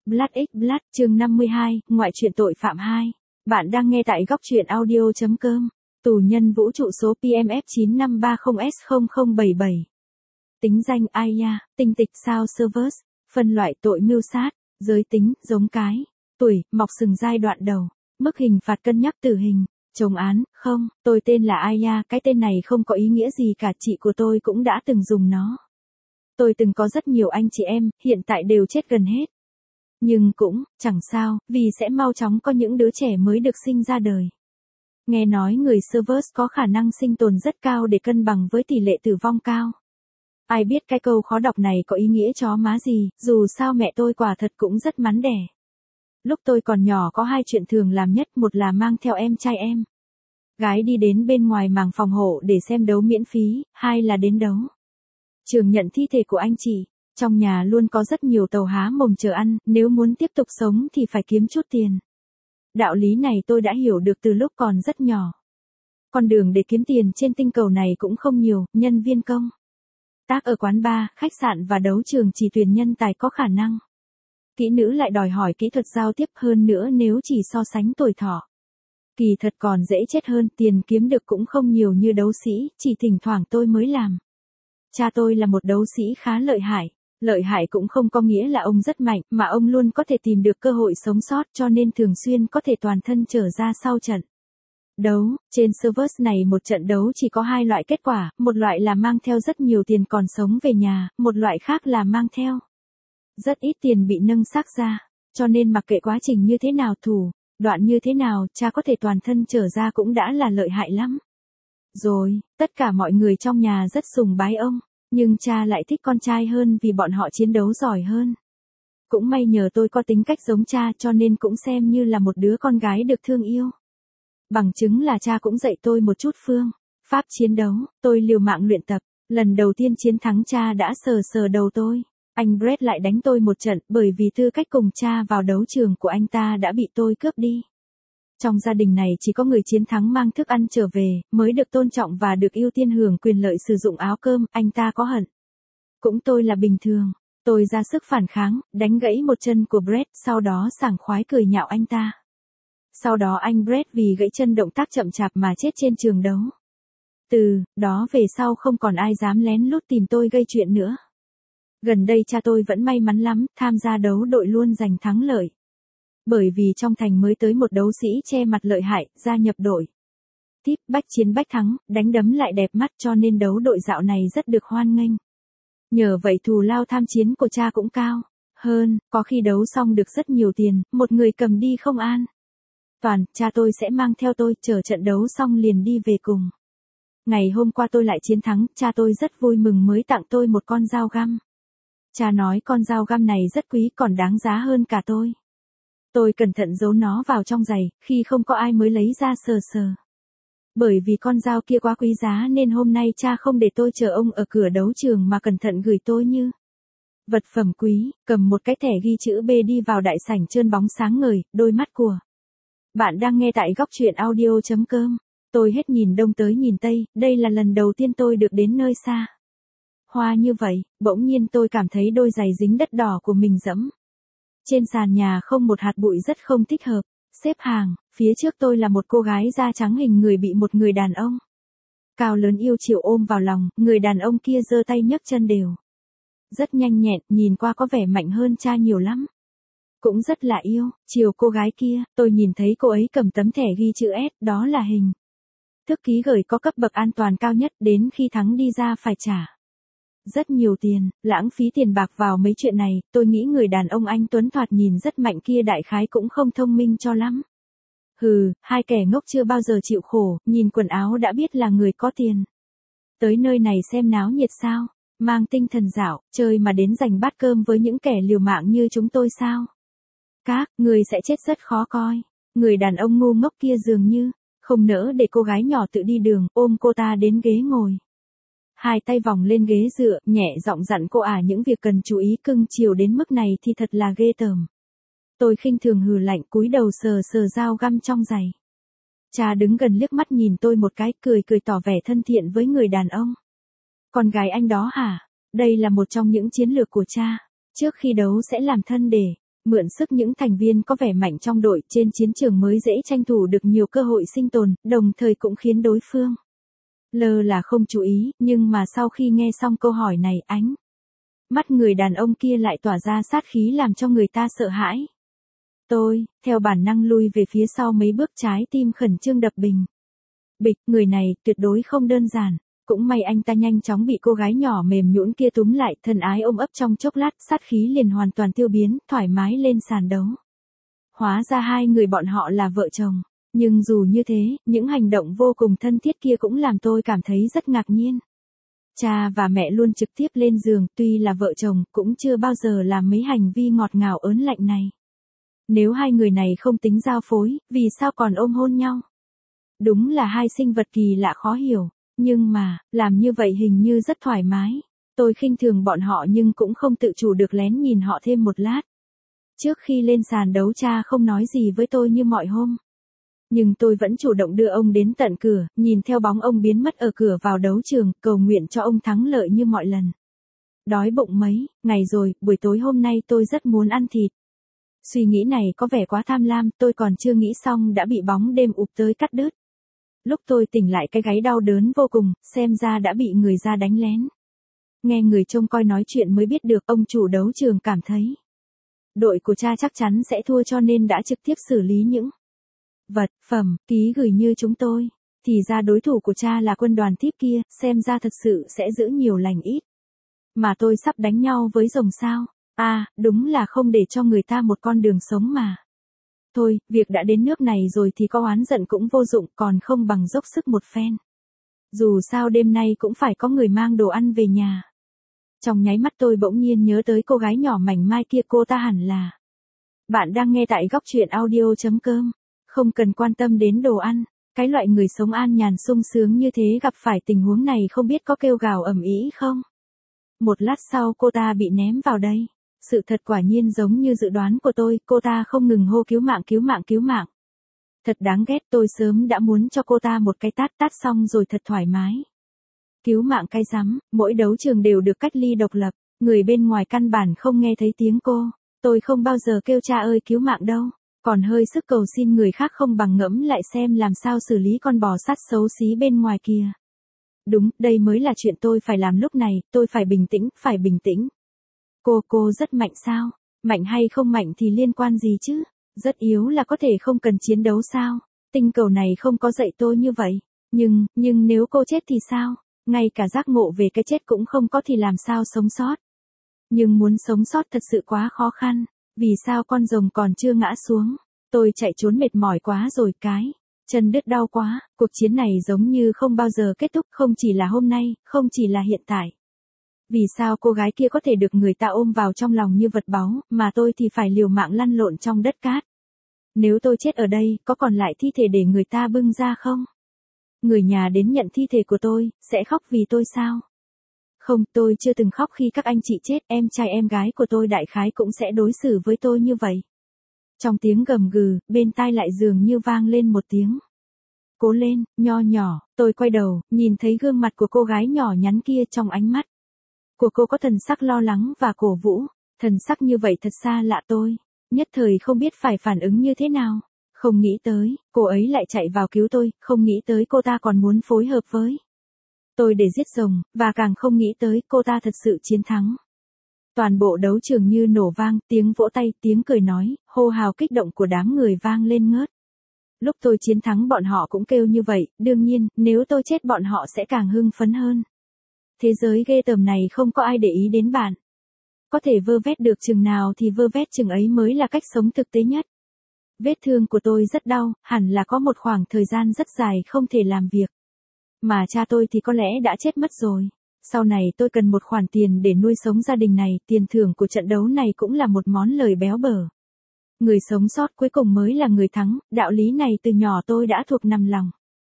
Blood X Blood, chương 52, ngoại truyện tội phạm 2. Bạn đang nghe tại góc truyện audio.com. Tù nhân vũ trụ số PMF 9530S0077. Tính danh Aya, tinh tịch sao Servus, phân loại tội mưu sát, giới tính, giống cái, tuổi, mọc sừng giai đoạn đầu, mức hình phạt cân nhắc tử hình, chống án, không, tôi tên là Aya, cái tên này không có ý nghĩa gì cả, chị của tôi cũng đã từng dùng nó. Tôi từng có rất nhiều anh chị em, hiện tại đều chết gần hết. Nhưng cũng, chẳng sao, vì sẽ mau chóng có những đứa trẻ mới được sinh ra đời. Nghe nói người Servus có khả năng sinh tồn rất cao để cân bằng với tỷ lệ tử vong cao. Ai biết cái câu khó đọc này có ý nghĩa chó má gì, dù sao mẹ tôi quả thật cũng rất mắn đẻ. Lúc tôi còn nhỏ có hai chuyện thường làm nhất, một là mang theo em trai em gái đi đến bên ngoài màng phòng hộ để xem đấu miễn phí, hai là đến đấu trường nhận thi thể của anh chị. Trong nhà luôn có rất nhiều tàu há mồm chờ ăn, nếu muốn tiếp tục sống thì phải kiếm chút tiền. Đạo lý này tôi đã hiểu được từ lúc còn rất nhỏ. Con đường để kiếm tiền trên tinh cầu này cũng không nhiều, nhân viên công tác ở quán bar, khách sạn và đấu trường chỉ tuyển nhân tài có khả năng. Kỹ nữ lại đòi hỏi kỹ thuật giao tiếp hơn nữa nếu chỉ so sánh tuổi thọ. Kỳ thật còn dễ chết hơn, tiền kiếm được cũng không nhiều như đấu sĩ, chỉ thỉnh thoảng tôi mới làm. Cha tôi là một đấu sĩ khá lợi hại. Lợi hại cũng không có nghĩa là ông rất mạnh, mà ông luôn có thể tìm được cơ hội sống sót cho nên thường xuyên có thể toàn thân trở ra sau trận đấu. Trên Servus này một trận đấu chỉ có hai loại kết quả, một loại là mang theo rất nhiều tiền còn sống về nhà, một loại khác là mang theo rất ít tiền bị nâng xác ra. Cho nên mặc kệ quá trình như thế nào, thủ đoạn như thế nào, cha có thể toàn thân trở ra cũng đã là lợi hại lắm. Rồi, tất cả mọi người trong nhà rất sùng bái ông. Nhưng cha lại thích con trai hơn vì bọn họ chiến đấu giỏi hơn. Cũng may nhờ tôi có tính cách giống cha cho nên cũng xem như là một đứa con gái được thương yêu. Bằng chứng là cha cũng dạy tôi một chút phương pháp chiến đấu, tôi liều mạng luyện tập. Lần đầu tiên chiến thắng cha đã sờ đầu tôi. Anh Brett lại đánh tôi một trận bởi vì tư cách cùng cha vào đấu trường của anh ta đã bị tôi cướp đi. Trong gia đình này chỉ có người chiến thắng mang thức ăn trở về, mới được tôn trọng và được ưu tiên hưởng quyền lợi sử dụng áo cơm, anh ta có hận. Cũng tôi là bình thường, tôi ra sức phản kháng, đánh gãy một chân của Brett, sau đó sảng khoái cười nhạo anh ta. Sau đó anh Brett vì gãy chân động tác chậm chạp mà chết trên trường đấu. Từ đó về sau không còn ai dám lén lút tìm tôi gây chuyện nữa. Gần đây cha tôi vẫn may mắn lắm, tham gia đấu đội luôn giành thắng lợi. Bởi vì trong thành mới tới một đấu sĩ che mặt lợi hại, gia nhập đội. Tiếp bách chiến bách thắng, đánh đấm lại đẹp mắt cho nên đấu đội dạo này rất được hoan nghênh. Nhờ vậy thù lao tham chiến của cha cũng cao hơn, có khi đấu xong được rất nhiều tiền, một người cầm đi không an toàn, cha tôi sẽ mang theo tôi, chờ trận đấu xong liền đi về cùng. Ngày hôm qua tôi lại chiến thắng, cha tôi rất vui mừng mới tặng tôi một con dao găm. Cha nói con dao găm này rất quý còn đáng giá hơn cả tôi. Tôi cẩn thận giấu nó vào trong giày, khi không có ai mới lấy ra sờ. Bởi vì con dao kia quá quý giá nên hôm nay cha không để tôi chờ ông ở cửa đấu trường mà cẩn thận gửi tôi như vật phẩm quý, cầm một cái thẻ ghi chữ B đi vào đại sảnh trơn bóng sáng ngời, đôi mắt của bạn đang nghe tại góc truyện audio.com. Tôi hết nhìn đông tới nhìn tây, đây là lần đầu tiên tôi được đến nơi xa hoa như vậy, bỗng nhiên tôi cảm thấy đôi giày dính đất đỏ của mình dẫm. Trên sàn nhà không một hạt bụi rất không thích hợp. Xếp hàng, phía trước tôi là một cô gái da trắng hình người bị một người đàn ông cao lớn yêu chiều ôm vào lòng, người đàn ông kia giơ tay nhấc chân đều rất nhanh nhẹn, nhìn qua có vẻ mạnh hơn cha nhiều lắm. Cũng rất là yêu chiều cô gái kia, tôi nhìn thấy cô ấy cầm tấm thẻ ghi chữ S, đó là hình thức ký gửi có cấp bậc an toàn cao nhất, đến khi thắng đi ra phải trả rất nhiều tiền, lãng phí tiền bạc vào mấy chuyện này, tôi nghĩ người đàn ông anh tuấn thoạt nhìn rất mạnh kia đại khái cũng không thông minh cho lắm. Hừ, hai kẻ ngốc chưa bao giờ chịu khổ, nhìn quần áo đã biết là người có tiền. Tới nơi này xem náo nhiệt sao, mang tinh thần dạo, chơi mà đến giành bát cơm với những kẻ liều mạng như chúng tôi sao. Các người sẽ chết rất khó coi, người đàn ông ngu ngốc kia dường như không nỡ để cô gái nhỏ tự đi đường, ôm cô ta đến ghế ngồi. Hai tay vòng lên ghế dựa, nhẹ giọng dặn cô những việc cần chú ý, cưng chiều đến mức này thì thật là ghê tởm. Tôi khinh thường hừ lạnh, cúi đầu sờ dao găm trong giày. Cha đứng gần liếc mắt nhìn tôi một cái, cười tỏ vẻ thân thiện với người đàn ông. Con gái anh đó hả? Đây là một trong những chiến lược của cha. Trước khi đấu sẽ làm thân để Mượn sức những thành viên có vẻ mạnh trong đội trên chiến trường mới dễ tranh thủ được nhiều cơ hội sinh tồn, đồng thời cũng khiến đối phương lơ là không chú ý, nhưng mà sau khi nghe xong câu hỏi này, ánh mắt người đàn ông kia lại tỏa ra sát khí làm cho người ta sợ hãi. Tôi, theo bản năng lui về phía sau mấy bước, trái tim khẩn trương đập bình bịch, người này tuyệt đối không đơn giản. Cũng may anh ta nhanh chóng bị cô gái nhỏ mềm nhũn kia túm lại, thân ái ôm ấp trong chốc lát, sát khí liền hoàn toàn tiêu biến, thoải mái lên sàn đấu. Hóa ra hai người bọn họ là vợ chồng. Nhưng dù như thế, những hành động vô cùng thân thiết kia cũng làm tôi cảm thấy rất ngạc nhiên. Cha và mẹ luôn trực tiếp lên giường, tuy là vợ chồng, cũng chưa bao giờ làm mấy hành vi ngọt ngào ớn lạnh này. Nếu hai người này không tính giao phối, vì sao còn ôm hôn nhau? Đúng là hai sinh vật kỳ lạ khó hiểu. Nhưng mà, làm như vậy hình như rất thoải mái. Tôi khinh thường bọn họ nhưng cũng không tự chủ được lén nhìn họ thêm một lát. Trước khi lên sàn đấu, cha không nói gì với tôi như mọi hôm. Nhưng tôi vẫn chủ động đưa ông đến tận cửa, nhìn theo bóng ông biến mất ở cửa vào đấu trường, cầu nguyện cho ông thắng lợi như mọi lần. Đói bụng mấy ngày rồi, buổi tối hôm nay tôi rất muốn ăn thịt. Suy nghĩ này có vẻ quá tham lam, tôi còn chưa nghĩ xong đã bị bóng đêm ụp tới cắt đứt. Lúc tôi tỉnh lại cái gáy đau đớn vô cùng, xem ra đã bị người ra đánh lén. Nghe người trông coi nói chuyện mới biết được ông chủ đấu trường cảm thấy đội của cha chắc chắn sẽ thua, cho nên đã trực tiếp xử lý những vật phẩm ký gửi như chúng tôi. Thì ra đối thủ của cha là quân đoàn tiếp kia, xem ra thật sự sẽ giữ nhiều lành ít. Mà tôi sắp đánh nhau với rồng sao? Đúng là không để cho người ta một con đường sống mà. Thôi, việc đã đến nước này rồi thì có oán giận cũng vô dụng, còn không bằng dốc sức một phen. Dù sao đêm nay cũng phải có người mang đồ ăn về nhà. Trong nháy mắt tôi bỗng nhiên nhớ tới cô gái nhỏ mảnh mai kia, cô ta hẳn là. Bạn đang nghe tại góc truyện audio.com. Không cần quan tâm đến đồ ăn, cái loại người sống an nhàn sung sướng như thế gặp phải tình huống này không biết có kêu gào ầm ĩ không? Một lát sau cô ta bị ném vào đây. Sự thật quả nhiên giống như dự đoán của tôi, cô ta không ngừng hô cứu mạng, cứu mạng, cứu mạng. Thật đáng ghét, tôi sớm đã muốn cho cô ta một cái tát xong rồi thật thoải mái. Cứu mạng cái rắm, mỗi đấu trường đều được cách ly độc lập, người bên ngoài căn bản không nghe thấy tiếng cô. Tôi không bao giờ kêu cha ơi cứu mạng đâu, còn hơi sức cầu xin người khác không bằng ngẫm lại xem làm sao xử lý con bò sát xấu xí bên ngoài kia. Đúng, đây mới là chuyện tôi phải làm lúc này, tôi phải bình tĩnh, phải bình tĩnh. Cô rất mạnh sao? Mạnh hay không mạnh thì liên quan gì chứ? Rất yếu là có thể không cần chiến đấu sao? Tinh cầu này không có dạy tôi như vậy. Nhưng nếu cô chết thì sao? Ngay cả giác ngộ về cái chết cũng không có thì làm sao sống sót? Nhưng muốn sống sót thật sự quá khó khăn. Vì sao con rồng còn chưa ngã xuống? Tôi chạy trốn mệt mỏi quá rồi, cái chân đứt đau quá. Cuộc chiến này giống như không bao giờ kết thúc, không chỉ là hôm nay, không chỉ là hiện tại. Vì sao cô gái kia có thể được người ta ôm vào trong lòng như vật báu, mà tôi thì phải liều mạng lăn lộn trong đất cát? Nếu tôi chết ở đây, có còn lại thi thể để người ta bưng ra không? Người nhà đến nhận thi thể của tôi, sẽ khóc vì tôi sao? Không, tôi chưa từng khóc khi các anh chị chết, em trai em gái của tôi đại khái cũng sẽ đối xử với tôi như vậy. Trong tiếng gầm gừ, bên tai lại dường như vang lên một tiếng. Cố lên, nho nhỏ, tôi quay đầu, nhìn thấy gương mặt của cô gái nhỏ nhắn kia, trong ánh mắt của cô có thần sắc lo lắng và cổ vũ. Thần sắc như vậy thật xa lạ, tôi nhất thời không biết phải phản ứng như thế nào. Không nghĩ tới, cô ấy lại chạy vào cứu tôi, không nghĩ tới cô ta còn muốn phối hợp với tôi để giết rồng, và càng không nghĩ tới cô ta thật sự chiến thắng. Toàn bộ đấu trường như nổ vang, tiếng vỗ tay, tiếng cười nói, hô hào kích động của đám người vang lên ngớt. Lúc tôi chiến thắng bọn họ cũng kêu như vậy, đương nhiên, nếu tôi chết bọn họ sẽ càng hưng phấn hơn. Thế giới ghê tởm này không có ai để ý đến bạn. Có thể vơ vét được chừng nào thì vơ vét chừng ấy mới là cách sống thực tế nhất. Vết thương của tôi rất đau, hẳn là có một khoảng thời gian rất dài không thể làm việc. Mà cha tôi thì có lẽ đã chết mất rồi. Sau này tôi cần một khoản tiền để nuôi sống gia đình này, tiền thưởng của trận đấu này cũng là một món lời béo bở. Người sống sót cuối cùng mới là người thắng, đạo lý này từ nhỏ tôi đã thuộc nằm lòng.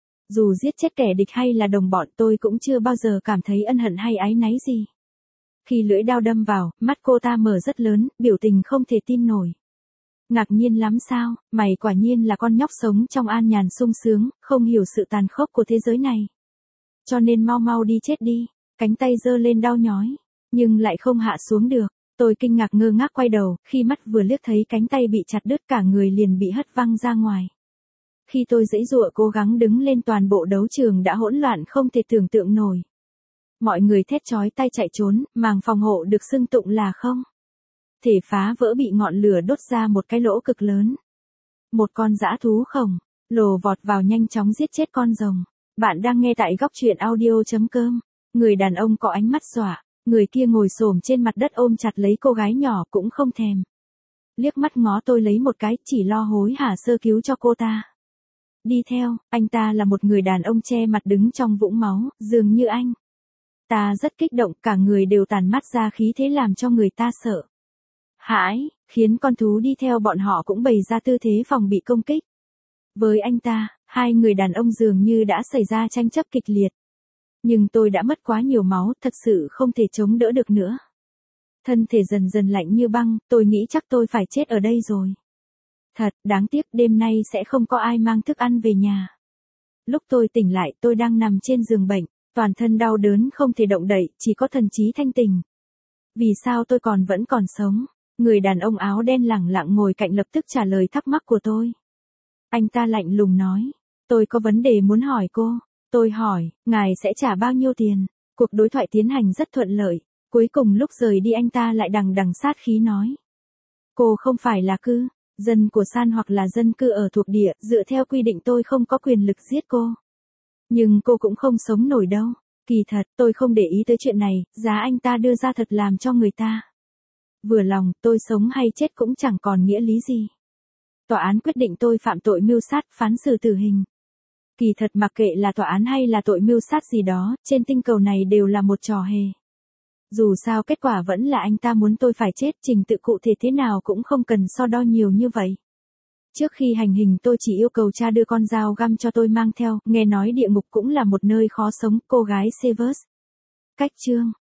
Dù giết chết kẻ địch hay là đồng bọn, tôi cũng chưa bao giờ cảm thấy ân hận hay áy náy gì. Khi lưỡi dao đâm vào, mắt cô ta mở rất lớn, biểu tình không thể tin nổi. Ngạc nhiên lắm sao, mày quả nhiên là con nhóc sống trong an nhàn sung sướng, không hiểu sự tàn khốc của thế giới này. Cho nên mau mau đi chết đi, cánh tay giơ lên đau nhói, nhưng lại không hạ xuống được. Tôi kinh ngạc ngơ ngác quay đầu, khi mắt vừa liếc thấy cánh tay bị chặt đứt cả người liền bị hất văng ra ngoài. Khi tôi giãy giụa cố gắng đứng lên toàn bộ đấu trường đã hỗn loạn không thể tưởng tượng nổi. Mọi người thét chói tai chạy trốn, màng phòng hộ được xưng tụng là không thể phá vỡ bị ngọn lửa đốt ra một cái lỗ cực lớn. Một con dã thú khổng lồ vọt vào nhanh chóng giết chết con rồng. Bạn đang nghe tại góc truyện audio.com. Người đàn ông có ánh mắt dọa, người kia ngồi xổm trên mặt đất ôm chặt lấy cô gái nhỏ cũng không thèm liếc mắt ngó tôi lấy một cái, chỉ lo hối hả sơ cứu cho cô ta. Đi theo, anh ta là một người đàn ông che mặt đứng trong vũng máu, dường như anh ta rất kích động, cả người đều tản mát ra khí thế làm cho người ta sợ hãi, khiến con thú đi theo bọn họ cũng bày ra tư thế phòng bị công kích. Với anh ta, hai người đàn ông dường như đã xảy ra tranh chấp kịch liệt. Nhưng tôi đã mất quá nhiều máu, thật sự không thể chống đỡ được nữa. Thân thể dần dần lạnh như băng, tôi nghĩ chắc tôi phải chết ở đây rồi. Thật, đáng tiếc đêm nay sẽ không có ai mang thức ăn về nhà. Lúc tôi tỉnh lại tôi đang nằm trên giường bệnh, toàn thân đau đớn không thể động đậy, chỉ có thần trí thanh tỉnh. Vì sao tôi vẫn còn sống? Người đàn ông áo đen lẳng lặng ngồi cạnh lập tức trả lời thắc mắc của tôi. Anh ta lạnh lùng nói, tôi có vấn đề muốn hỏi cô. Tôi hỏi, ngài sẽ trả bao nhiêu tiền? Cuộc đối thoại tiến hành rất thuận lợi. Cuối cùng lúc rời đi anh ta lại đằng đằng sát khí nói. Cô không phải là cư dân của San hoặc là dân cư ở thuộc địa, dựa theo quy định tôi không có quyền lực giết cô. Nhưng cô cũng không sống nổi đâu. Kỳ thật, tôi không để ý tới chuyện này, giá anh ta đưa ra thật làm cho người ta vừa lòng, tôi sống hay chết cũng chẳng còn nghĩa lý gì. Tòa án quyết định tôi phạm tội mưu sát, phán xử tử hình. Kỳ thật mặc kệ là tòa án hay là tội mưu sát gì đó, trên tinh cầu này đều là một trò hề. Dù sao kết quả vẫn là anh ta muốn tôi phải chết, trình tự cụ thể thế nào cũng không cần so đo nhiều như vậy. Trước khi hành hình tôi chỉ yêu cầu cha đưa con dao găm cho tôi mang theo, nghe nói địa ngục cũng là một nơi khó sống, cô gái Severus. Cách chương